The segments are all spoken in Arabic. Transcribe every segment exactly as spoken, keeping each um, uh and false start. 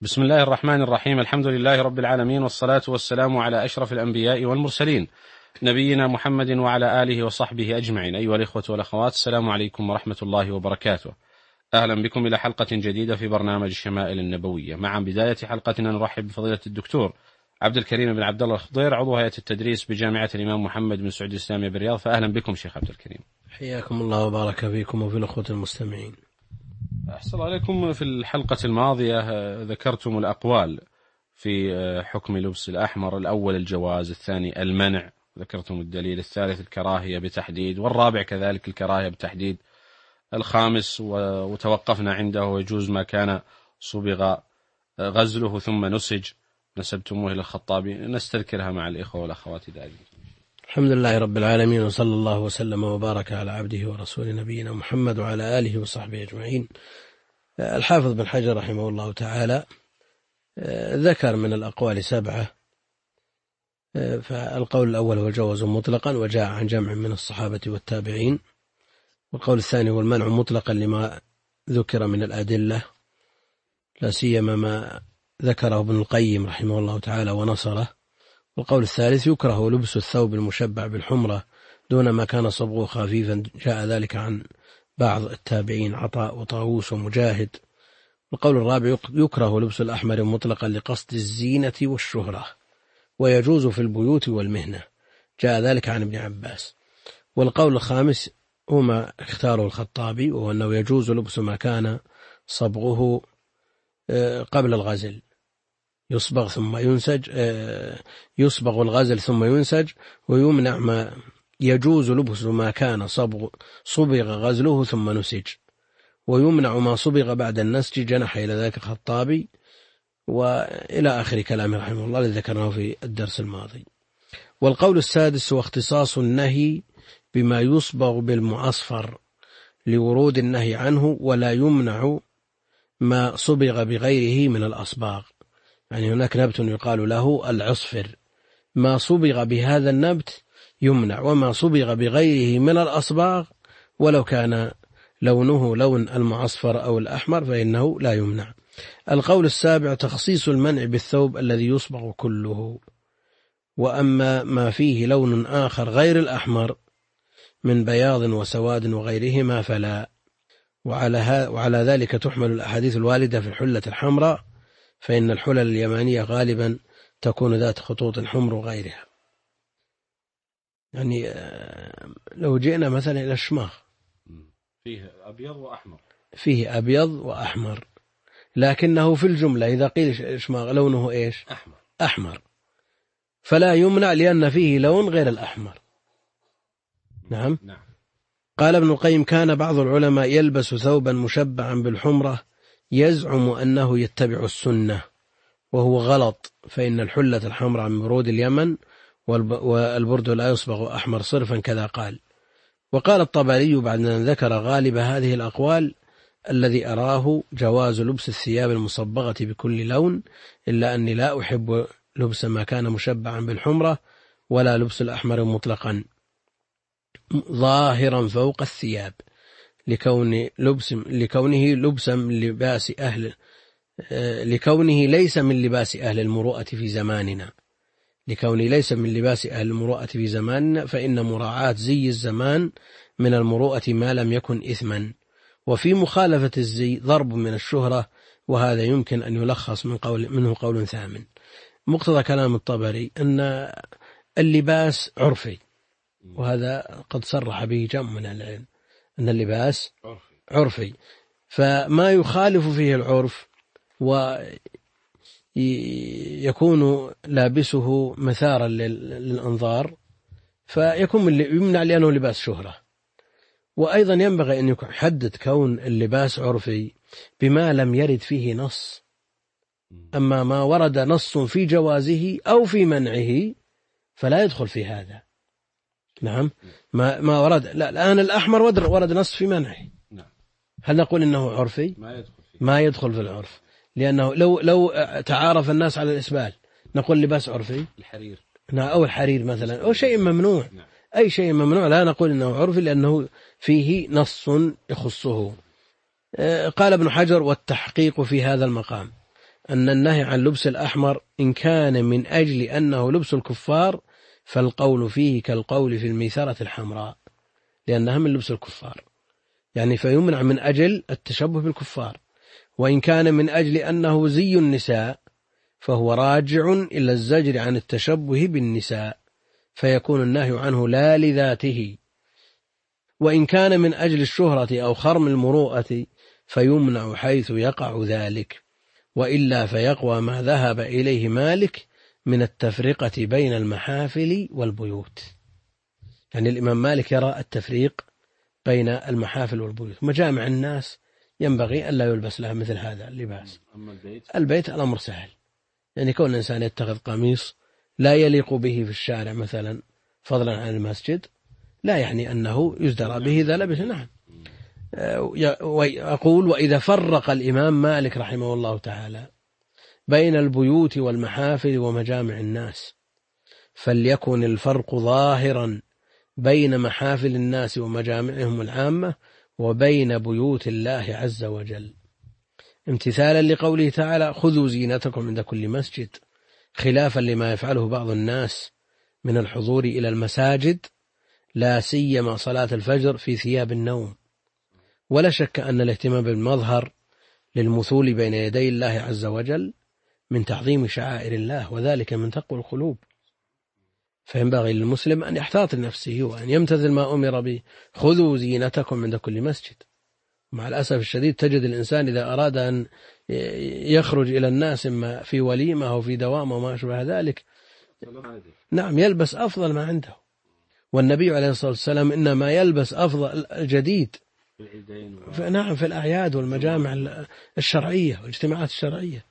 بسم الله الرحمن الرحيم. الحمد لله رب العالمين، والصلاة والسلام على أشرف الأنبياء والمرسلين، نبينا محمد وعلى آله وصحبه أجمعين. أيها الإخوة والأخوات، السلام عليكم ورحمة الله وبركاته. أهلا بكم إلى حلقة جديدة في برنامج الشمائل النبوية. مع بداية حلقتنا نرحب بفضيلة الدكتور عبد الكريم بن عبد الله الخضير، عضو هيئة التدريس بجامعة الإمام محمد بن سعود الإسلامية بالرياض. فأهلا بكم شيخ عبد الكريم. حياكم الله وبارك فيكم وفي الأخوة المستمعين. أحسن عليكم. في الحلقة الماضية ذكرتم الأقوال في حكم لبس الأحمر: الأول الجواز، الثاني المنع، ذكرتم الدليل، الثالث الكراهية بتحديد، والرابع كذلك الكراهية بتحديد، الخامس وتوقفنا عنده ويجوز ما كان صبغ غزله ثم نسج، نسبتموه إلى الخطابي. نستذكرها مع الإخوة والأخوات دائما. الحمد لله رب العالمين، وصلى الله وسلم وبارك على عبده ورسول نبينا محمد وعلى آله وصحبه أجمعين. الحافظ بن حجر رحمه الله تعالى ذكر من الأقوال سبعة. فالقول الأول هو الجواز مطلقا، وجاء عن جمع من الصحابة والتابعين. والقول الثاني هو المنع مطلقا لما ذكر من الأدلة، لا سيما ما ذكره ابن القيم رحمه الله تعالى ونصره. والقول الثالث يكره لبس الثوب المشبع بالحمرة دون ما كان صبغه خفيفا، جاء ذلك عن بعض التابعين عطاء وطاووس ومجاهد. القول الرابع يكره لبس الأحمر مطلقا لقصد الزينة والشهرة، ويجوز في البيوت والمهنة، جاء ذلك عن ابن عباس. والقول الخامس هما اختاره الخطابي، وهو أنه يجوز لبس ما كان صبغه قبل الغزل، يصبغ ثم ينسج، يصبغ الغزل ثم ينسج، ويمنع ما يجوز لبس ما كان صبغ صبغ غزله ثم نسج، ويمنع ما صبغ بعد النسج، جنح إلى ذلك الخطابي، وإلى آخر كلامه رحمه الله الذي ذكرناه في الدرس الماضي. والقول السادس هو اختصاص النهي بما يصبغ بالمعصفر لورود النهي عنه، ولا يمنع ما صبغ بغيره من الأصباغ. يعني هناك نبت يقال له العصفر، ما صبغ بهذا النبت يمنع، وما صبغ بغيره من الأصباغ ولو كان لونه لون المعصفر أو الأحمر فإنه لا يمنع. القول السابع تخصيص المنع بالثوب الذي يصبغ كله، وأما ما فيه لون آخر غير الأحمر من بياض وسواد وغيرهما فلا. وعلى, وعلى ذلك تحمل الأحاديث الواردة في الحلة الحمراء، فإن الحلل اليمانية غالبا تكون ذات خطوط حمر وغيرها. يعني لو جئنا مثلا إلى الشماغ، فيه أبيض وأحمر، فيه أبيض وأحمر، لكنه في الجملة إذا قيل شماغ لونه إيش؟ أحمر. أحمر، فلا يمنع لأن فيه لون غير الأحمر. نعم. نعم. قال ابن القيم: كان بعض العلماء يلبس ثوبا مشبعا بالحمرة يزعم أنه يتبع السنة، وهو غلط، فإن الحلة الحمراء من برود اليمن، والبرد لا يصبغ أحمر صرفا كذا قال. وقال الطبري بعد أن ذكر غالب هذه الأقوال: الذي أراه جواز لبس الثياب المصبغة بكل لون، إلا أني لا أحب لبس ما كان مشبعا بالحمرة، ولا لبس الأحمر مطلقا ظاهرا فوق الثياب، لكون لبس لكونه لبسا من لباس أهل لكونه ليس من لباس أهل المروءة في زماننا لكونه ليس من لباس أهل المروءة في زماننا فإن مراعاة زي الزمان من المروءة ما لم يكن إثما، وفي مخالفة الزي ضرب من الشهرة، وهذا يمكن أن يلخص من قول منه قول ثامن. مقتضى كلام الطبري أن اللباس عرفي، وهذا قد صرح به جمع من العلم أن اللباس عرفي، فما يخالف فيه العرف ويكون لابسه مثارا للأنظار فيكون يمنع لأنه لباس شهرة. وأيضا ينبغي أن يحدد كون اللباس عرفي بما لم يرد فيه نص، أما ما ورد نص في جوازه أو في منعه فلا يدخل في هذا. نعم. ما ما ورد لا الآن الأحمر ورد نص في منعه، هل نقول إنه عرفي؟ ما يدخل فيه. ما يدخل في العرف، لأنه لو لو تعارف الناس على الإسبال نقول لباس عرفي. الحرير أو الحرير مثلا، أو شيء ممنوع. نعم. أي شيء ممنوع لا نقول إنه عرفي لأنه فيه نص يخصه. قال ابن حجر: والتحقيق في هذا المقام أن النهي عن لبس الأحمر إن كان من أجل أنه لبس الكفار فالقول فيه كالقول في الميثرة الحمراء، لأنها من لبس الكفار، يعني فيمنع من أجل التشبه بالكفار. وإن كان من أجل أنه زي النساء فهو راجع إلى الزجر عن التشبه بالنساء، فيكون النهي عنه لا لذاته. وإن كان من أجل الشهرة أو خرم المروءة فيمنع حيث يقع ذلك، وإلا فيقوى ما ذهب إليه مالك من التفرقة بين المحافل والبيوت. يعني الإمام مالك يرى التفريق بين المحافل والبيوت. مجامع الناس ينبغي أن لا يلبس لها مثل هذا اللباس. أما البيت البيت الأمر سهل، يعني كون الإنسان يتخذ قميص لا يليق به في الشارع مثلا فضلا عن المسجد لا يعني أنه يزدرى به إذا لبس. نعم. وأقول وإذا فرق الإمام مالك رحمه الله تعالى بين البيوت والمحافل ومجامع الناس فليكن الفرق ظاهرا بين محافل الناس ومجامعهم العامة وبين بيوت الله عز وجل، امتثالا لقوله تعالى خذوا زينتكم عند كل مسجد، خلافا لما يفعله بعض الناس من الحضور إلى المساجد لا سيما صلاة الفجر في ثياب النوم. ولا شك أن الاهتمام بالمظهر للمثول بين يدي الله عز وجل من تعظيم شعائر الله، وذلك من تقوى القلوب. فينبغي للمسلم أن يحتاط لنفسه وأن يمتثل ما أمر به، خذوا زينتكم عند كل مسجد. مع الأسف الشديد تجد الإنسان إذا أراد أن يخرج إلى الناس إما في وليمة أو في دوام وما أشبه ذلك نعم يلبس أفضل ما عنده، والنبي عليه الصلاة والسلام إنما يلبس أفضل الجديد نعم في الأعياد والمجامع الشرعية والاجتماعات الشرعية.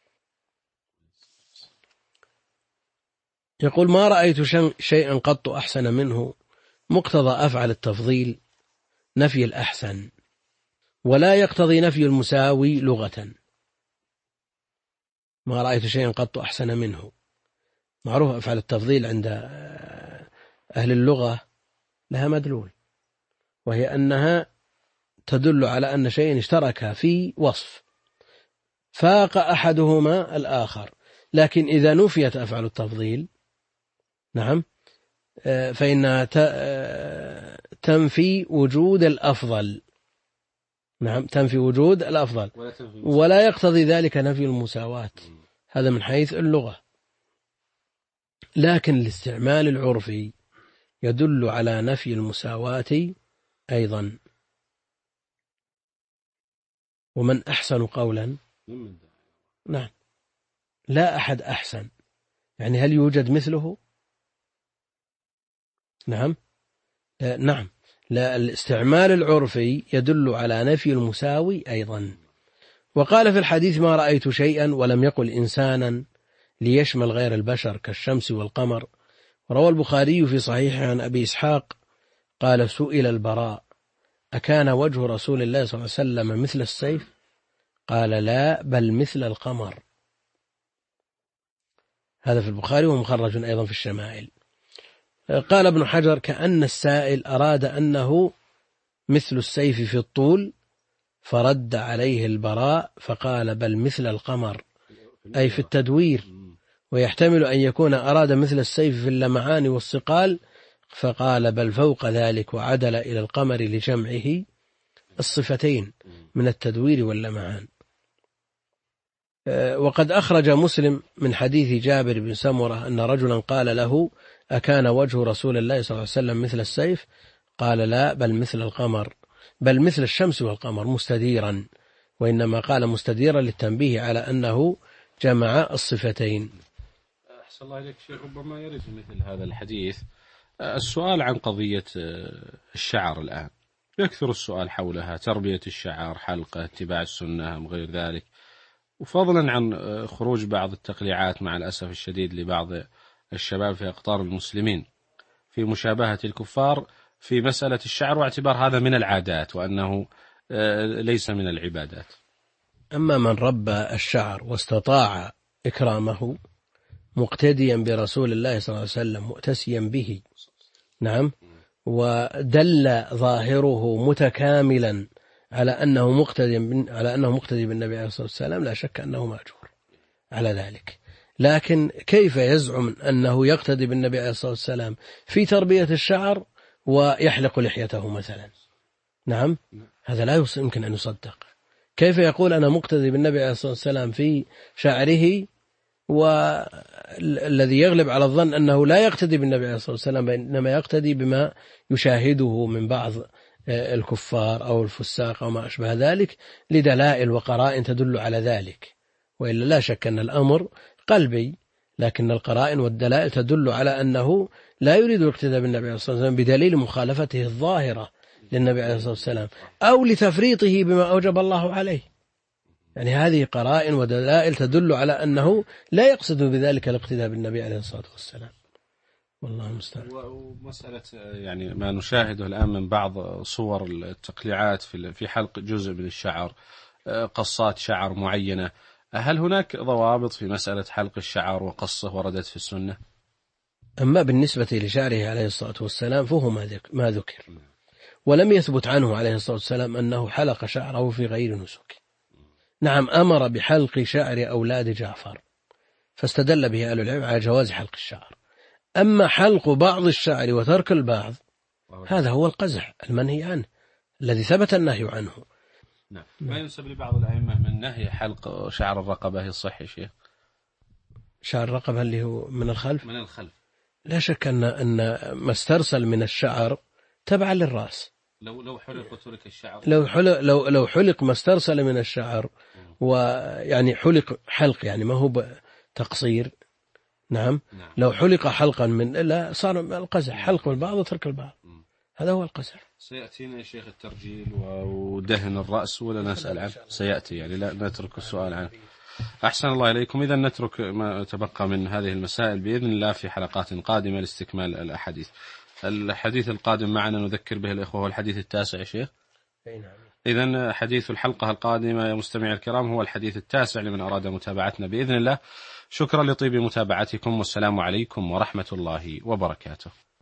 يقول ما رأيت شيئا قط أحسن منه، مقتضى أفعل التفضيل نفي الأحسن ولا يقتضي نفي المساوي لغة. ما رأيت شيئا قط أحسن منه، معروف أفعل التفضيل عند أهل اللغة لها مدلول، وهي أنها تدل على أن شيئا اشترك في وصف فاق أحدهما الآخر. لكن إذا نفيت أفعل التفضيل نعم فإنها تنفي وجود الأفضل، نعم تنفي وجود الأفضل ولا يقتضي ذلك نفي المساواة، هذا من حيث اللغة. لكن الاستعمال العرفي يدل على نفي المساواة أيضا. ومن أحسن قولا نعم لا أحد أحسن، يعني هل يوجد مثله؟ نعم آه نعم لا، الاستعمال العرفي يدل على نفي المساوي أيضا. وقال في الحديث ما رأيت شيئا ولم يقل إنسانا ليشمل غير البشر كالشمس والقمر. روى البخاري في صحيحه عن أبي إسحاق قال سئل البراء أكان وجه رسول الله صلى الله عليه وسلم مثل السيف؟ قال لا بل مثل القمر. هذا في البخاري ومخرج أيضا في الشمائل. قال ابن حجر كأن السائل أراد أنه مثل السيف في الطول فرد عليه البراء فقال بل مثل القمر أي في التدوير، ويحتمل أن يكون أراد مثل السيف في اللمعان والصقال فقال بل فوق ذلك وعدل إلى القمر لجمعه الصفتين من التدوير واللمعان. وقد أخرج مسلم من حديث جابر بن سمرة أن رجلا قال له أكان وجه رسول الله صلى الله عليه وسلم مثل السيف؟ قال لا بل مثل القمر بل مثل الشمس والقمر مستديرا، وإنما قال مستديرا للتنبيه على أنه جمع الصفتين. أحسن الله إليك شيخ، ربما يرد مثل هذا الحديث السؤال عن قضية الشعر. الآن يكثر السؤال حولها، تربية الشعر، حلقة، اتباع السنة أم غير ذلك، وفضلا عن خروج بعض التقليعات مع الأسف الشديد لبعض الشباب في أقطار المسلمين في مشابهة الكفار في مسألة الشعر، واعتبار هذا من العادات وأنه ليس من العبادات. أما من ربى الشعر واستطاع إكرامه مقتديا برسول الله صلى الله عليه وسلم مؤتسيا به نعم ودل ظاهره متكاملا على أنه مقتدي على أنه مقتدي بالنبي عليه الصلاة والسلام لا شك أنه مأجور. على ذلك. لكن كيف يزعم أنه يقتدي بالنبي عليه الصلاة والسلام في تربية الشعر ويحلق لحيته مثلا؟ نعم، هذا لا يمكن أن يصدق. كيف يقول أنا مقتدي بالنبي عليه الصلاة والسلام في شعره، والذي يغلب على الظن أنه لا يقتدي بالنبي عليه الصلاة والسلام، إنما يقتدي بما يشاهده من بعض الكفار أو الفساق أو ما أشبه ذلك، لدلائل وقرائن تدل على ذلك. وإلا لا شك أن الأمر قلبي، لكن القرائن والدلائل تدل على أنه لا يريد الاقتداء بالنبي عليه الصلاة والسلام بدليل مخالفته الظاهرة للنبي عليه الصلاة والسلام أو لتفريطه بما أوجب الله عليه. يعني هذه قرائن ودلائل تدل على أنه لا يقصد بذلك الاقتداء بالنبي عليه الصلاة والسلام. والله المستعان. ومسألة يعني ما نشاهده الآن من بعض صور التقليعات في في حلق جزء من الشعر، قصات شعر معينة، هل هناك ضوابط في مسألة حلق الشعر وقصه وردت في السنة؟ أما بالنسبة لشعره عليه الصلاة والسلام فهو ما ذكر، ولم يثبت عنه عليه الصلاة والسلام أنه حلق شعره في غير نسك. نعم، أمر بحلق شعر أولاد جعفر، فاستدل به أهل العلم على جواز حلق الشعر. أما حلق بعض الشعر وترك البعض هذا هو القزح المنهي عنه الذي ثبت النهي عنه. نعم. ما ينسب لبعض الأئمة من نهي حلق شعر الرقبة يصح يا شيخ؟ شعر الرقبة اللي هو من الخلف؟ من الخلف. لا شك أن أن ما استرسل من الشعر تبع للرأس. لو لو حلق وترك الشعر، لو حلق لو لو حلق ما استرسل من الشعر، ويعني حلق حلق يعني ما هو تقصير. نعم. نعم. لو حلق حلقا من لا صار القزح، حلق من البعض وترك البعض، هذا هو القزح. سيأتينا يا شيخ الترجيل ودهن الرأس ولا نسأل عنه؟ سيأتي، يعني لا نترك السؤال عنه. أحسن الله إليكم. إذا نترك ما تبقى من هذه المسائل بإذن الله في حلقات قادمة لاستكمال الأحاديث. الحديث القادم معنا نذكر به الإخوة هو الحديث التاسع يا شيخ. إذن حديث الحلقة القادمة يا مستمعي الكرام هو الحديث التاسع لمن أراد متابعتنا بإذن الله. شكرا لطيب متابعتكم، والسلام عليكم ورحمة الله وبركاته.